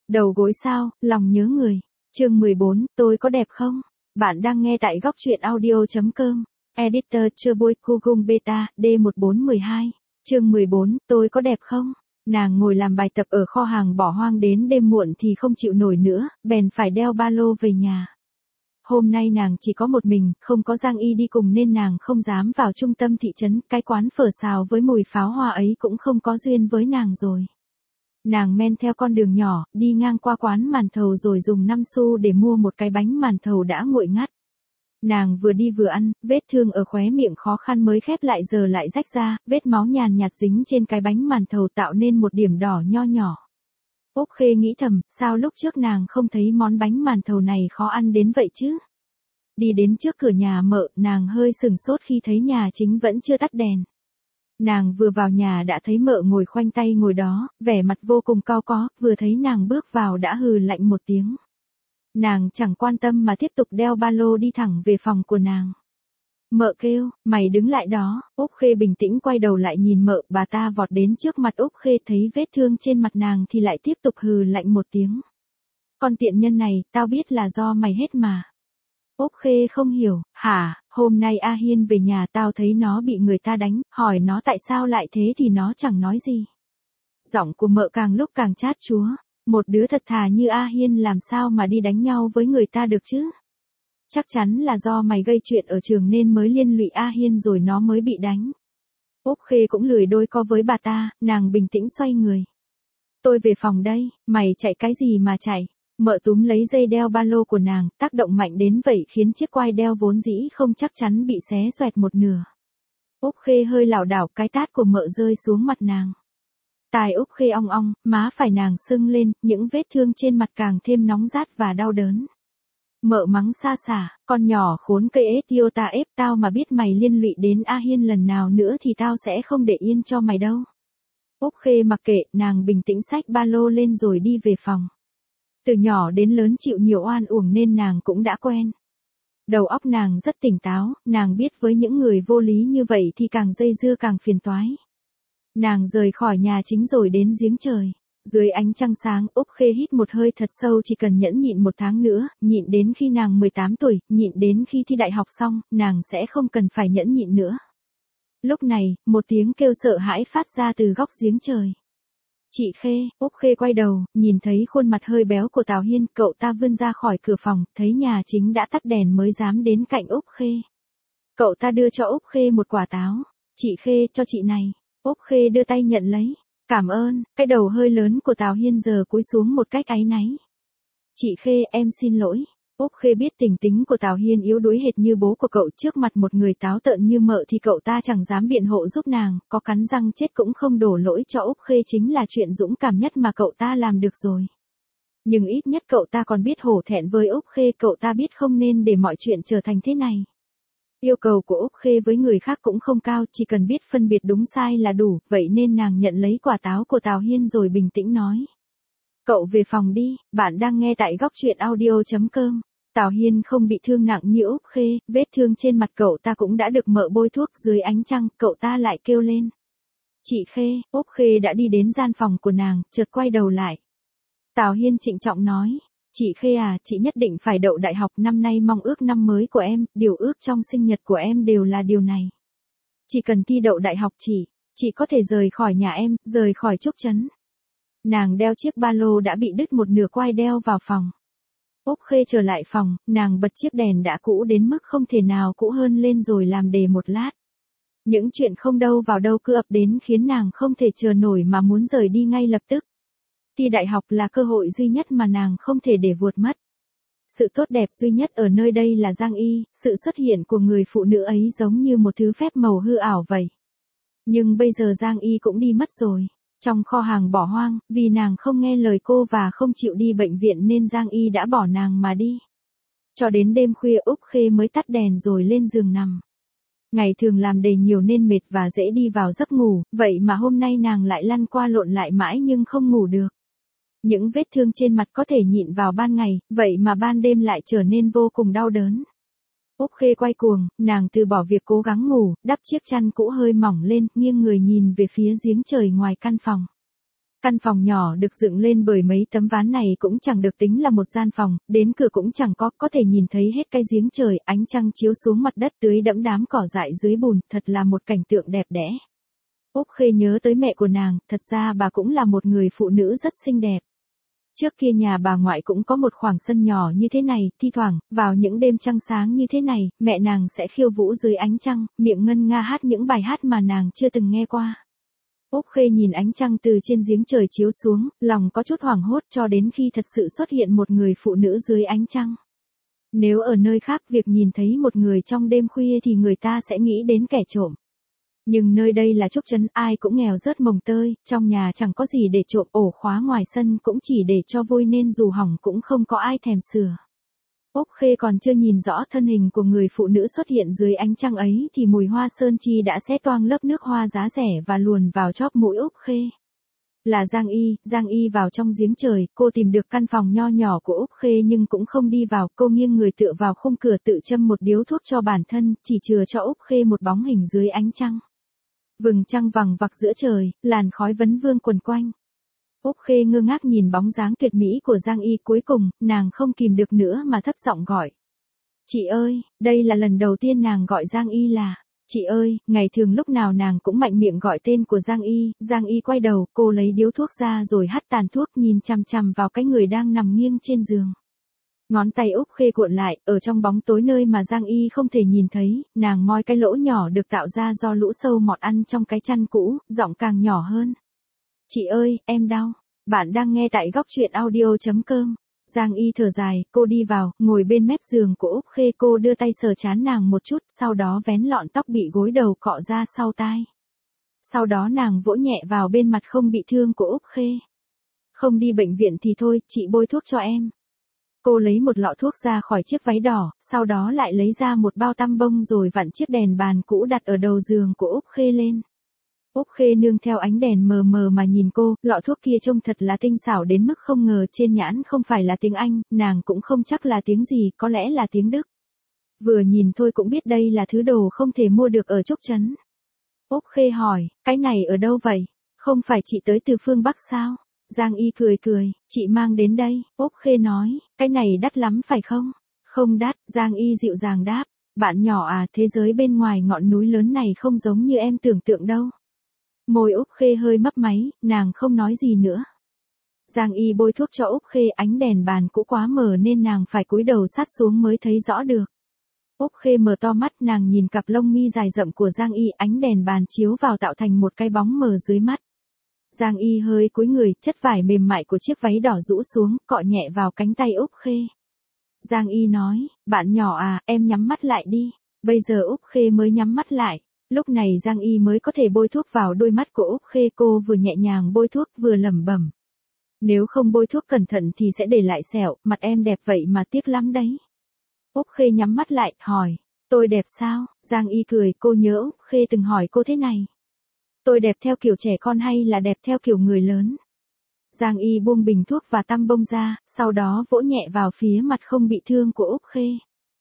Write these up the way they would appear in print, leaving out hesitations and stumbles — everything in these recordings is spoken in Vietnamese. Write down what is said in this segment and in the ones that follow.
Đầu gối sao, lòng nhớ người. Chương 14, tôi có đẹp không? Bạn đang nghe tại góc truyện audio.com. Editor Chubbuey Kugum Beta, D1412. Chương 14, tôi có đẹp không? Nàng ngồi làm bài tập ở kho hàng bỏ hoang đến đêm muộn thì không chịu nổi nữa, bèn phải đeo ba lô về nhà. Hôm nay nàng chỉ có một mình, không có Giang Y đi cùng nên nàng không dám vào trung tâm thị trấn, cái quán phở xào với mùi pháo hoa ấy cũng không có duyên với nàng rồi. Nàng men theo con đường nhỏ, đi ngang qua quán màn thầu rồi dùng 5 xu để mua một cái bánh màn thầu đã nguội ngắt. Nàng vừa đi vừa ăn, vết thương ở khóe miệng khó khăn mới khép lại giờ lại rách ra, vết máu nhàn nhạt dính trên cái bánh màn thầu tạo nên một điểm đỏ nho nhỏ. Úc Khê nghĩ thầm, sao lúc trước nàng không thấy món bánh màn thầu này khó ăn đến vậy chứ? Đi đến trước cửa nhà Mợ, nàng hơi sừng sốt khi thấy nhà chính vẫn chưa tắt đèn. Nàng vừa vào nhà đã thấy Mợ ngồi khoanh tay ngồi đó, vẻ mặt vô cùng cau có, vừa thấy nàng bước vào đã hừ lạnh một tiếng. Nàng chẳng quan tâm mà tiếp tục đeo ba lô đi thẳng về phòng của nàng. Mợ kêu, mày đứng lại đó. Úc Khê bình tĩnh quay đầu lại nhìn Mợ, bà ta vọt đến trước mặt Úc Khê thấy vết thương trên mặt nàng thì lại tiếp tục hừ lạnh một tiếng. Con tiện nhân này, tao biết là do mày hết mà. Úc Khê không hiểu, hả, hôm nay A Hiên về nhà tao thấy nó bị người ta đánh, hỏi nó tại sao lại thế thì nó chẳng nói gì. Giọng của Mợ càng lúc càng chát chúa, một đứa thật thà như A Hiên làm sao mà đi đánh nhau với người ta được chứ? Chắc chắn là do mày gây chuyện ở trường nên mới liên lụy A Hiên rồi nó mới bị đánh. Úc Khê cũng lười đôi co với bà ta, nàng bình tĩnh xoay người. Tôi về phòng đây, mày chạy cái gì mà chạy? Mợ túm lấy dây đeo ba lô của nàng, tác động mạnh đến vậy khiến chiếc quai đeo vốn dĩ không chắc chắn bị xé xoẹt một nửa. Úc Khê hơi lảo đảo, cái tát của Mợ rơi xuống mặt nàng. Tai Úc Khê ong ong, má phải nàng sưng lên, những vết thương trên mặt càng thêm nóng rát và đau đớn. Mợ mắng xa xả, con nhỏ khốn cây ế tiêu ta ép tao mà biết mày liên lụy đến A Hiên lần nào nữa thì tao sẽ không để yên cho mày đâu. Úc Khê mặc kệ, nàng bình tĩnh xách ba lô lên rồi đi về phòng. Từ nhỏ đến lớn chịu nhiều oan uổng nên nàng cũng đã quen. Đầu óc nàng rất tỉnh táo, nàng biết với những người vô lý như vậy thì càng dây dưa càng phiền toái. Nàng rời khỏi nhà chính rồi đến giếng trời. Dưới ánh trăng sáng, Úc Khê hít một hơi thật sâu, chỉ cần nhẫn nhịn 1 tháng nữa, nhịn đến khi nàng 18 tuổi, nhịn đến khi thi đại học xong, nàng sẽ không cần phải nhẫn nhịn nữa. Lúc này, một tiếng kêu sợ hãi phát ra từ góc giếng trời. Chị Khê. Úc Khê quay đầu, nhìn thấy khuôn mặt hơi béo của Tào Hiên, cậu ta vươn ra khỏi cửa phòng, thấy nhà chính đã tắt đèn mới dám đến cạnh Úc Khê. Cậu ta đưa cho Úc Khê một quả táo. Chị Khê, cho chị này. Úc Khê đưa tay nhận lấy. Cảm ơn. Cái đầu hơi lớn của Tào Hiên giờ cúi xuống một cách áy náy. Chị Khê, em xin lỗi. Úc Khê biết tình tính của Tào Hiên yếu đuối hệt như bố của cậu, trước mặt một người táo tợn như Mợ thì cậu ta chẳng dám biện hộ giúp nàng, có cắn răng chết cũng không đổ lỗi cho Úc Khê, chính là chuyện dũng cảm nhất mà cậu ta làm được rồi. Nhưng ít nhất cậu ta còn biết hổ thẹn với Úc Khê, cậu ta biết không nên để mọi chuyện trở thành thế này. Yêu cầu của Úc Khê với người khác cũng không cao, chỉ cần biết phân biệt đúng sai là đủ, vậy nên nàng nhận lấy quả táo của Tào Hiên rồi bình tĩnh nói. Cậu về phòng đi, bạn đang nghe tại góc truyện audio.com. Tào Hiên không bị thương nặng như Úc Khê, vết thương trên mặt cậu ta cũng đã được Mợ bôi thuốc, dưới ánh trăng, cậu ta lại kêu lên. Chị Khê. Úc Khê đã đi đến gian phòng của nàng, chợt quay đầu lại. Tào Hiên trịnh trọng nói. Chị Khê à, chị nhất định phải đậu đại học, năm nay mong ước năm mới của em, điều ước trong sinh nhật của em đều là điều này. Chỉ cần thi đậu đại học chị có thể rời khỏi nhà em, rời khỏi Trúc Trấn. Nàng đeo chiếc ba lô đã bị đứt một nửa quai đeo vào phòng. Úc Khê trở lại phòng, nàng bật chiếc đèn đã cũ đến mức không thể nào cũ hơn lên rồi làm đề một lát. Những chuyện không đâu vào đâu cứ ập đến khiến nàng không thể chờ nổi mà muốn rời đi ngay lập tức. Thi đại học là cơ hội duy nhất mà nàng không thể để vụt mất. Sự tốt đẹp duy nhất ở nơi đây là Giang Y, sự xuất hiện của người phụ nữ ấy giống như một thứ phép màu hư ảo vậy. Nhưng bây giờ Giang Y cũng đi mất rồi. Trong kho hàng bỏ hoang, vì nàng không nghe lời cô và không chịu đi bệnh viện nên Giang Y đã bỏ nàng mà đi. Cho đến đêm khuya Úc Khê mới tắt đèn rồi lên giường nằm. Ngày thường làm đề nhiều nên mệt và dễ đi vào giấc ngủ, vậy mà hôm nay nàng lại lăn qua lộn lại mãi nhưng không ngủ được. Những vết thương trên mặt có thể nhịn vào ban ngày, vậy mà ban đêm lại trở nên vô cùng đau đớn. Úc Khê quay cuồng, nàng từ bỏ việc cố gắng ngủ, đắp chiếc chăn cũ hơi mỏng lên, nghiêng người nhìn về phía giếng trời ngoài căn phòng. Căn phòng nhỏ được dựng lên bởi mấy tấm ván này cũng chẳng được tính là một gian phòng, đến cửa cũng chẳng có thể nhìn thấy hết cái giếng trời, ánh trăng chiếu xuống mặt đất tưới đẫm đám cỏ dại dưới bùn, thật là một cảnh tượng đẹp đẽ. Úc Khê nhớ tới mẹ của nàng, thật ra bà cũng là một người phụ nữ rất xinh đẹp. Trước kia nhà bà ngoại cũng có một khoảng sân nhỏ như thế này, thi thoảng, vào những đêm trăng sáng như thế này, mẹ nàng sẽ khiêu vũ dưới ánh trăng, miệng ngân nga hát những bài hát mà nàng chưa từng nghe qua. Úc Khê nhìn ánh trăng từ trên giếng trời chiếu xuống, lòng có chút hoảng hốt cho đến khi thật sự xuất hiện một người phụ nữ dưới ánh trăng. Nếu ở nơi khác việc nhìn thấy một người trong đêm khuya thì người ta sẽ nghĩ đến kẻ trộm. Nhưng nơi đây là Trúc Trấn, ai cũng nghèo rớt mồng tơi, trong nhà chẳng có gì để trộm, ổ khóa ngoài sân cũng chỉ để cho vui nên dù hỏng cũng không có ai thèm sửa. Úc Khê còn chưa nhìn rõ thân hình của người phụ nữ xuất hiện dưới ánh trăng ấy thì mùi hoa sơn chi đã xé toang lớp nước hoa giá rẻ và luồn vào chóp mũi Úc Khê. Là Giang Y vào trong giếng trời, cô tìm được căn phòng nho nhỏ của Úc Khê nhưng cũng không đi vào, cô nghiêng người tựa vào khung cửa tự châm một điếu thuốc cho bản thân, chỉ chừa cho Úc Khê một bóng hình dưới ánh trăng. Vầng trăng vằng vặc giữa trời, làn khói vấn vương quần quanh. Úc Khê ngơ ngác nhìn bóng dáng tuyệt mỹ của Giang Y, cuối cùng, nàng không kìm được nữa mà thấp giọng gọi. Chị ơi, đây là lần đầu tiên nàng gọi Giang Y là, chị ơi, ngày thường lúc nào nàng cũng mạnh miệng gọi tên của Giang Y quay đầu, cô lấy điếu thuốc ra rồi hắt tàn thuốc nhìn chằm chằm vào cái người đang nằm nghiêng trên giường. Ngón tay Úc Khê cuộn lại, ở trong bóng tối nơi mà Giang Y không thể nhìn thấy, nàng moi cái lỗ nhỏ được tạo ra do lũ sâu mọt ăn trong cái chăn cũ, giọng càng nhỏ hơn. Chị ơi, em đau. Bạn đang nghe tại góc truyện audio.com. Giang Y thở dài, cô đi vào, ngồi bên mép giường của Úc Khê, cô đưa tay sờ trán nàng một chút, sau đó vén lọn tóc bị gối đầu cọ ra sau tai. Sau đó nàng vỗ nhẹ vào bên mặt không bị thương của Úc Khê. Không đi bệnh viện thì thôi, chị bôi thuốc cho em. Cô lấy một lọ thuốc ra khỏi chiếc váy đỏ, sau đó lại lấy ra một bao tăm bông rồi vặn chiếc đèn bàn cũ đặt ở đầu giường của Úc Khê lên. Úc Khê nương theo ánh đèn mờ mờ mà nhìn cô, lọ thuốc kia trông thật là tinh xảo đến mức không ngờ trên nhãn không phải là tiếng Anh, nàng cũng không chắc là tiếng gì, có lẽ là tiếng Đức. Vừa nhìn thôi cũng biết đây là thứ đồ không thể mua được ở Trúc Trấn. Úc Khê hỏi, cái này ở đâu vậy? Không phải chị tới từ phương Bắc sao? Giang Y cười, chị mang đến đây. Úc Khê nói, cái này đắt lắm phải không? Không đắt, Giang Y dịu dàng đáp, bạn nhỏ à, thế giới bên ngoài ngọn núi lớn này không giống như em tưởng tượng đâu. Môi Úc Khê hơi mấp máy, nàng không nói gì nữa. Giang Y bôi thuốc cho Úc Khê, ánh đèn bàn cũ quá mờ nên nàng phải cúi đầu sát xuống mới thấy rõ được. Úc Khê mở to mắt, nàng nhìn cặp lông mi dài rậm của Giang Y, ánh đèn bàn chiếu vào tạo thành một cái bóng mờ dưới mắt. Giang Y hơi cúi người, chất vải mềm mại của chiếc váy đỏ rũ xuống, cọ nhẹ vào cánh tay Úc Khê. Giang Y nói, bạn nhỏ à, em nhắm mắt lại đi. Bây giờ Úc Khê mới nhắm mắt lại. Lúc này Giang Y mới có thể bôi thuốc vào đôi mắt của Úc Khê, cô vừa nhẹ nhàng bôi thuốc vừa lẩm bẩm. Nếu không bôi thuốc cẩn thận thì sẽ để lại sẹo, mặt em đẹp vậy mà tiếc lắm đấy. Úc Khê nhắm mắt lại, hỏi, tôi đẹp sao? Giang Y cười, cô nhớ Úc Khê từng hỏi cô thế này. Tôi đẹp theo kiểu trẻ con hay là đẹp theo kiểu người lớn? Giang Y buông bình thuốc và tăm bông ra, sau đó vỗ nhẹ vào phía mặt không bị thương của Úc Khê.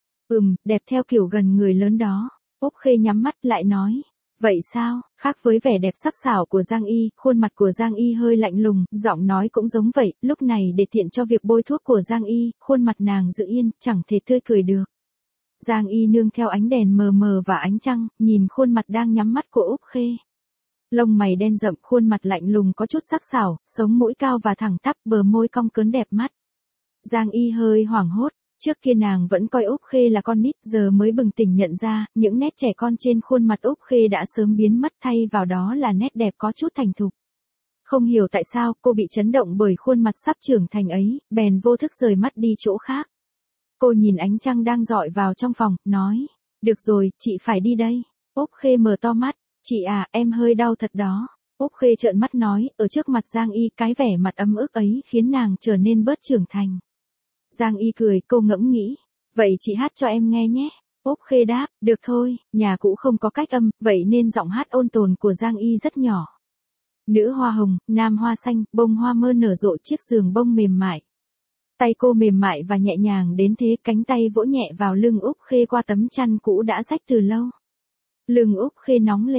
Đẹp theo kiểu gần người lớn đó. Úc Khê nhắm mắt lại nói. Vậy sao? Khác với vẻ đẹp sắc sảo của Giang Y, khuôn mặt của Giang Y hơi lạnh lùng, giọng nói cũng giống vậy, lúc này để tiện cho việc bôi thuốc của Giang Y, khuôn mặt nàng giữ yên, chẳng thể tươi cười được. Giang Y nương theo ánh đèn mờ mờ và ánh trăng, nhìn khuôn mặt đang nhắm mắt của Úc Khê. Lông mày đen rậm, khuôn mặt lạnh lùng có chút sắc sảo, sống mũi cao và thẳng tắp, bờ môi cong cớn đẹp mắt. Giang Y hơi hoảng hốt, trước kia nàng vẫn coi Úc Khê là con nít, giờ mới bừng tỉnh nhận ra, những nét trẻ con trên khuôn mặt Úc Khê đã sớm biến mất, thay vào đó là nét đẹp có chút thành thục. Không hiểu tại sao, cô bị chấn động bởi khuôn mặt sắp trưởng thành ấy, bèn vô thức rời mắt đi chỗ khác. Cô nhìn ánh trăng đang rọi vào trong phòng, nói, được rồi, chị phải đi đây. Úc Khê mở to mắt, chị à, em hơi đau thật đó. Úc Khê trợn mắt nói, ở trước mặt Giang Y, cái vẻ mặt ấm ức ấy khiến nàng trở nên bớt trưởng thành. Giang Y cười, cô ngẫm nghĩ, vậy chị hát cho em nghe nhé. Úc Khê đáp, được thôi, nhà cũ không có cách âm, vậy nên giọng hát ôn tồn của Giang Y rất nhỏ. Nữ hoa hồng, nam hoa xanh, bông hoa mơ nở rộ chiếc giường bông mềm mại. Tay cô mềm mại và nhẹ nhàng đến thế, cánh tay vỗ nhẹ vào lưng Úc Khê qua tấm chăn cũ đã rách từ lâu. Lưng Úc Khê nóng lên,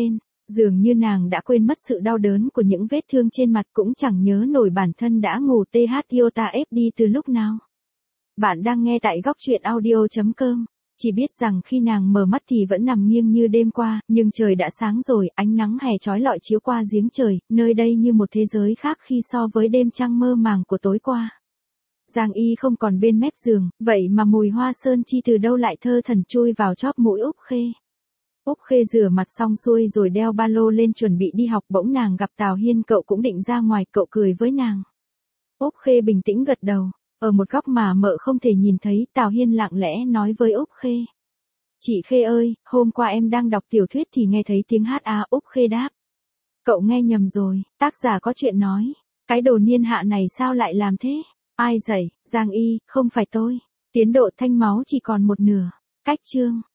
Dường như nàng đã quên mất sự đau đớn của những vết thương trên mặt, cũng chẳng nhớ nổi bản thân đã ngủ THIOTA FD từ lúc nào. Bạn đang nghe tại góc truyện audio.com. Chỉ biết rằng khi nàng mở mắt thì vẫn nằm nghiêng như đêm qua, nhưng trời đã sáng rồi, ánh nắng hè chói lọi chiếu qua giếng trời, nơi đây như một thế giới khác khi so với đêm trăng mơ màng của tối qua. Giang Y không còn bên mép giường, vậy mà mùi hoa sơn chi từ đâu lại thơ thẩn chui vào chóp mũi Úc Khê. Úc Khê rửa mặt xong xuôi rồi đeo ba lô lên chuẩn bị đi học, bỗng nàng gặp Tào Hiên. Cậu cũng định ra ngoài, cậu cười với nàng. Úc Khê bình tĩnh gật đầu. Ở một góc mà mợ không thể nhìn thấy, Tào Hiên lặng lẽ nói với Úc Khê. Chị Khê ơi, hôm qua em đang đọc tiểu thuyết thì nghe thấy tiếng hát à. Úc Khê đáp. Cậu nghe nhầm rồi, tác giả có chuyện nói. Cái đồ niên hạ này sao lại làm thế? Ai dạy? Giang Y, không phải tôi. Tiến độ thanh máu chỉ còn một nửa. Cách chương.